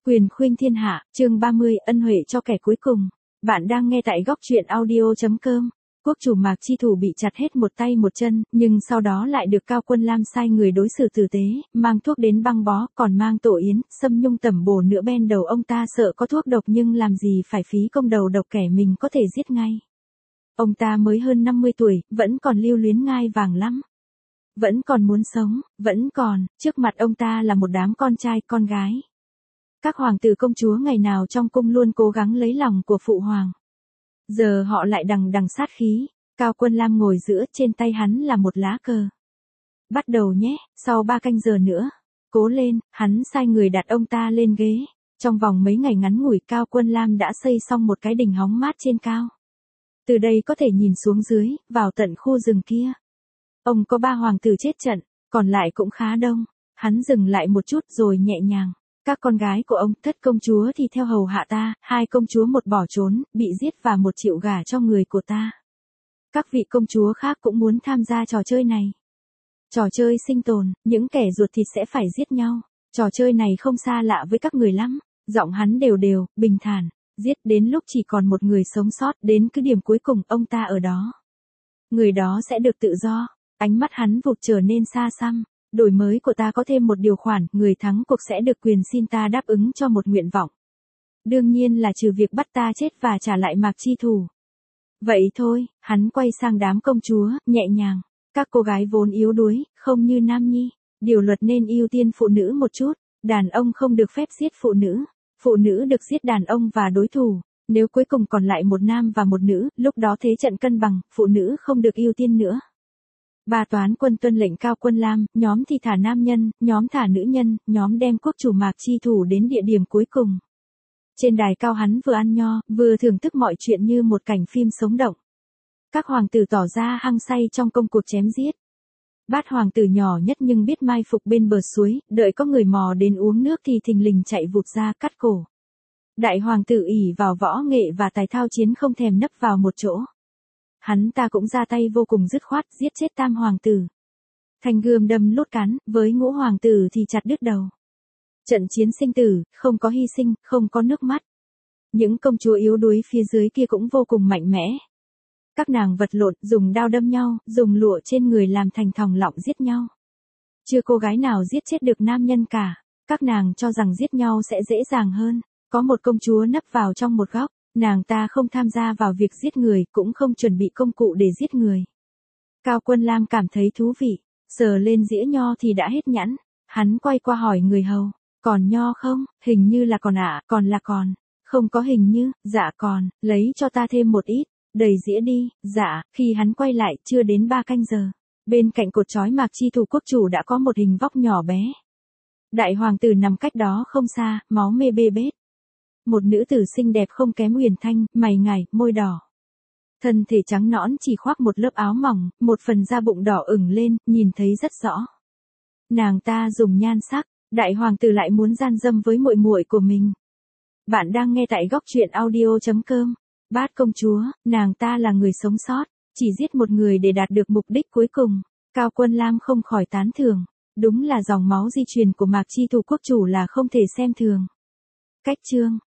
Quyền khuynh thiên hạ, chương 30, ân huệ cho kẻ cuối cùng. Bạn đang nghe tại góc truyện audio.com. Quốc chủ Mạc Chi Thủ bị chặt hết một tay một chân, nhưng sau đó lại được Cao Quân Lam sai người đối xử tử tế, mang thuốc đến băng bó, còn mang tổ yến, xâm nhung tẩm bổ nữa bên đầu ông ta, sợ có thuốc độc nhưng làm gì phải phí công đầu độc kẻ mình có thể giết ngay. Ông ta mới hơn 50 tuổi, vẫn còn lưu luyến ngai vàng lắm. Vẫn còn muốn sống, vẫn còn, trước mặt ông ta là một đám con trai, con gái. Các hoàng tử công chúa ngày nào trong cung luôn cố gắng lấy lòng của phụ hoàng. Giờ họ lại đằng đằng sát khí, Cao Quân Lam ngồi giữa, trên tay hắn là một lá cờ. Bắt đầu nhé, sau 3 canh giờ nữa. Cố lên, hắn sai người đặt ông ta lên ghế. Trong vòng mấy ngày ngắn ngủi, Cao Quân Lam đã xây xong một cái đình hóng mát trên cao. Từ đây có thể nhìn xuống dưới, vào tận khu rừng kia. Ông có 3 hoàng tử chết trận, còn lại cũng khá đông. Hắn dừng lại một chút rồi nhẹ nhàng. Các con gái của ông, Thất công chúa thì theo hầu hạ ta, 2 công chúa một bỏ trốn, bị giết và 1 chịu gả cho người của ta. Các vị công chúa khác cũng muốn tham gia trò chơi này. Trò chơi sinh tồn, những kẻ ruột thịt sẽ phải giết nhau. Trò chơi này không xa lạ với các người lắm. Giọng hắn đều đều, bình thản. Giết đến lúc chỉ còn một người sống sót, đến cứ điểm cuối cùng ông ta ở đó. Người đó sẽ được tự do. Ánh mắt hắn vụt trở nên xa xăm. Đổi mới của ta có thêm một điều khoản, người thắng cuộc sẽ được quyền xin ta đáp ứng cho một nguyện vọng. Đương nhiên là trừ việc bắt ta chết và trả lại Mạc Chi Thủ. Vậy thôi, hắn quay sang đám công chúa, nhẹ nhàng. Các cô gái vốn yếu đuối, không như nam nhi. Điều luật nên ưu tiên phụ nữ một chút. Đàn ông không được phép giết phụ nữ. Phụ nữ được giết đàn ông và đối thủ. Nếu cuối cùng còn lại một nam và một nữ, lúc đó thế trận cân bằng, phụ nữ không được ưu tiên nữa. 3 toán quân tuân lệnh Cao Quân Lam, nhóm thì thả nam nhân, nhóm thả nữ nhân, nhóm đem quốc chủ Mạc Chi Thủ đến địa điểm cuối cùng. Trên đài cao hắn vừa ăn nho, vừa thưởng thức mọi chuyện như một cảnh phim sống động. Các hoàng tử tỏ ra hăng say trong công cuộc chém giết. Bát hoàng tử nhỏ nhất nhưng biết mai phục bên bờ suối, đợi có người mò đến uống nước thì thình lình chạy vụt ra cắt cổ. Đại hoàng tử ỷ vào võ nghệ và tài thao chiến không thèm nấp vào một chỗ. Hắn ta cũng ra tay vô cùng dứt khoát, giết chết tam hoàng tử. Thanh gươm đâm lốt cán, với ngũ hoàng tử thì chặt đứt đầu. Trận chiến sinh tử, không có hy sinh, không có nước mắt. Những công chúa yếu đuối phía dưới kia cũng vô cùng mạnh mẽ. Các nàng vật lộn, dùng đao đâm nhau, dùng lụa trên người làm thành thòng lọng giết nhau. Chưa cô gái nào giết chết được nam nhân cả. Các nàng cho rằng giết nhau sẽ dễ dàng hơn. Có một công chúa nấp vào trong một góc. Nàng ta không tham gia vào việc giết người, cũng không chuẩn bị công cụ để giết người. Cao Quân Lam cảm thấy thú vị, sờ lên dĩa nho thì đã hết nhãn. Hắn quay qua hỏi người hầu, còn nho không? Hình như là còn ạ, còn là còn. Không có hình như, dạ còn, lấy cho ta thêm một ít, đầy dĩa đi, dạ. Khi hắn quay lại, chưa đến 3 canh giờ. Bên cạnh cột trói Mạc Chi Thủ quốc chủ đã có một hình vóc nhỏ bé. Đại hoàng tử nằm cách đó không xa, máu mê bê bết. Một nữ tử xinh đẹp không kém Huyền Thanh, mày ngài, môi đỏ. Thân thể trắng nõn chỉ khoác một lớp áo mỏng, một phần da bụng đỏ ửng lên, nhìn thấy rất rõ. Nàng ta dùng nhan sắc, đại hoàng tử lại muốn gian dâm với muội muội của mình. Bạn đang nghe tại góc truyện audio.com. Bát công chúa, nàng ta là người sống sót, chỉ giết một người để đạt được mục đích cuối cùng. Cao Quân Lam không khỏi tán thưởng. Đúng là dòng máu di truyền của Mạc Chi Thủ quốc chủ là không thể xem thường. Cách chương